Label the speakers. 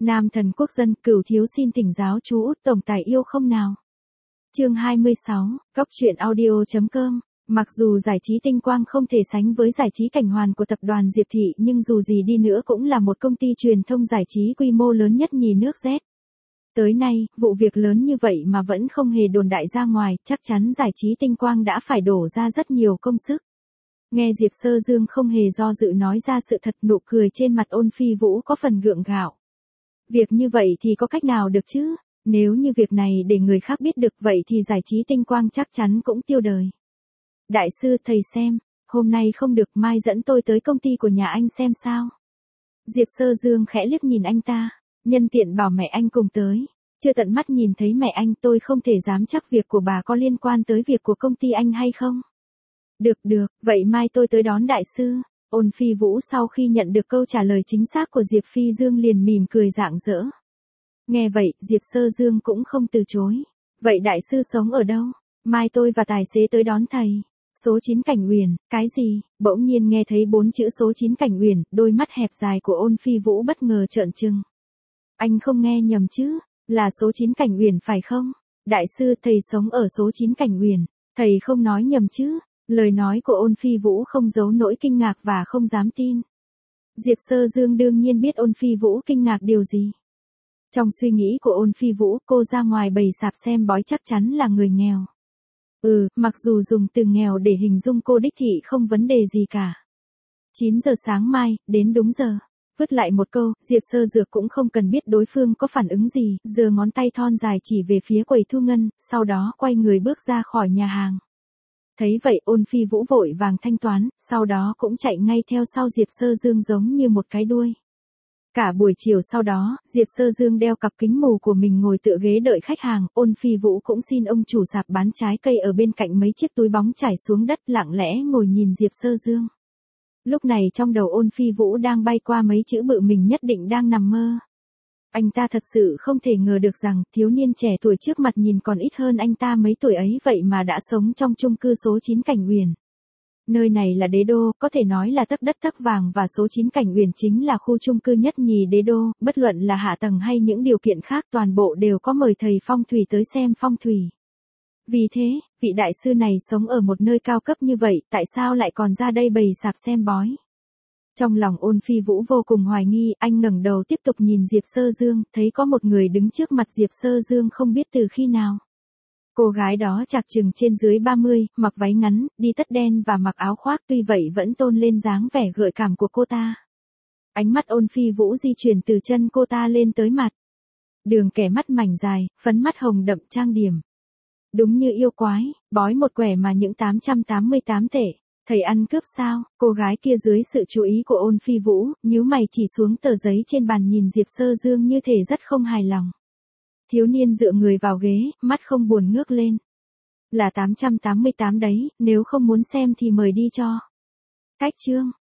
Speaker 1: Nam thần quốc dân, Cửu thiếu xin thỉnh giáo chú Út tổng tài yêu không nào. Chương 26, Góc truyện audio.com. Mặc dù giải trí Tinh Quang không thể sánh với giải trí Cảnh Hoàn của tập đoàn Diệp Thị, nhưng dù gì đi nữa cũng là một công ty truyền thông giải trí quy mô lớn nhất nhì nước Z. Tới nay, vụ việc lớn như vậy mà vẫn không hề đồn đại ra ngoài, chắc chắn giải trí Tinh Quang đã phải đổ ra rất nhiều công sức. Nghe Diệp Sơ Dương không hề do dự nói ra sự thật, nụ cười trên mặt Ôn Phi Vũ có phần gượng gạo. Việc như vậy thì có cách nào được chứ? Nếu như việc này để người khác biết được vậy thì giải trí Tinh Quang chắc chắn cũng tiêu đời. Đại sư, thầy xem, hôm nay không được, mai dẫn tôi tới công ty của nhà anh xem sao. Diệp Sơ Dương khẽ liếc nhìn anh ta, nhân tiện bảo mẹ anh cùng tới. Chưa tận mắt nhìn thấy mẹ anh, tôi không thể dám chắc việc của bà có liên quan tới việc của công ty anh hay không. Được, vậy mai tôi tới đón đại sư. Ôn Phi Vũ sau khi nhận được câu trả lời chính xác của Diệp Phi Dương liền mỉm cười rạng rỡ. Nghe vậy, Diệp Sơ Dương cũng không từ chối. Vậy đại sư sống ở đâu? Mai tôi và tài xế tới đón thầy. Số 9 Cảnh Uyển, cái gì? Bỗng nhiên nghe thấy 4 chữ số 9 Cảnh Uyển, đôi mắt hẹp dài của Ôn Phi Vũ bất ngờ trợn trừng. Anh không nghe nhầm chứ? Là số 9 Cảnh Uyển phải không? Đại sư, thầy sống ở số 9 Cảnh Uyển. Thầy không nói nhầm chứ? Lời nói của Ôn Phi Vũ không giấu nỗi kinh ngạc và không dám tin. Diệp Sơ Dương đương nhiên biết Ôn Phi Vũ kinh ngạc điều gì. Trong suy nghĩ của Ôn Phi Vũ, cô ra ngoài bày sạp xem bói chắc chắn là người nghèo. Mặc dù dùng từ nghèo để hình dung cô đích thị không vấn đề gì cả. 9 giờ sáng mai, đến đúng giờ. Vứt lại một câu, Diệp Sơ Dược cũng không cần biết đối phương có phản ứng gì, giơ ngón tay thon dài chỉ về phía quầy thu ngân, sau đó quay người bước ra khỏi nhà hàng. Thấy vậy, Ôn Phi Vũ vội vàng thanh toán, sau đó cũng chạy ngay theo sau Diệp Sơ Dương giống như một cái đuôi. Cả buổi chiều sau đó, Diệp Sơ Dương đeo cặp kính mù của mình ngồi tựa ghế đợi khách hàng, Ôn Phi Vũ cũng xin ông chủ sạp bán trái cây ở bên cạnh mấy chiếc túi bóng trải xuống đất lặng lẽ ngồi nhìn Diệp Sơ Dương. Lúc này trong đầu Ôn Phi Vũ đang bay qua mấy chữ bự mình nhất định đang nằm mơ. Anh ta thật sự không thể ngờ được rằng thiếu niên trẻ tuổi trước mặt nhìn còn ít hơn anh ta mấy tuổi ấy vậy mà đã sống trong chung cư số 9 Cảnh Uyển. Nơi này là đế đô, có thể nói là tấc đất tấc vàng và số 9 Cảnh Uyển chính là khu chung cư nhất nhì đế đô, bất luận là hạ tầng hay những điều kiện khác toàn bộ đều có mời thầy phong thủy tới xem phong thủy. Vì thế, vị đại sư này sống ở một nơi cao cấp như vậy, tại sao lại còn ra đây bày sạp xem bói? Trong lòng Ôn Phi Vũ vô cùng hoài nghi, anh ngẩng đầu tiếp tục nhìn Diệp Sơ Dương, thấy có một người đứng trước mặt Diệp Sơ Dương không biết từ khi nào. Cô gái đó chạc chừng trên dưới 30, mặc váy ngắn, đi tất đen và mặc áo khoác, tuy vậy vẫn tôn lên dáng vẻ gợi cảm của cô ta. Ánh mắt Ôn Phi Vũ di chuyển từ chân cô ta lên tới mặt. Đường kẻ mắt mảnh dài, phấn mắt hồng đậm trang điểm. Đúng như yêu quái, bói một quẻ mà những 888 tệ. Thầy ăn cướp sao? Cô gái kia dưới sự chú ý của Ôn Phi Vũ, nhíu mày chỉ xuống tờ giấy trên bàn nhìn Diệp Sơ Dương như thể rất không hài lòng. Thiếu niên dựa người vào ghế, mắt không buồn ngước lên. Là 888 đấy, nếu không muốn xem thì mời đi cho. Cách chương.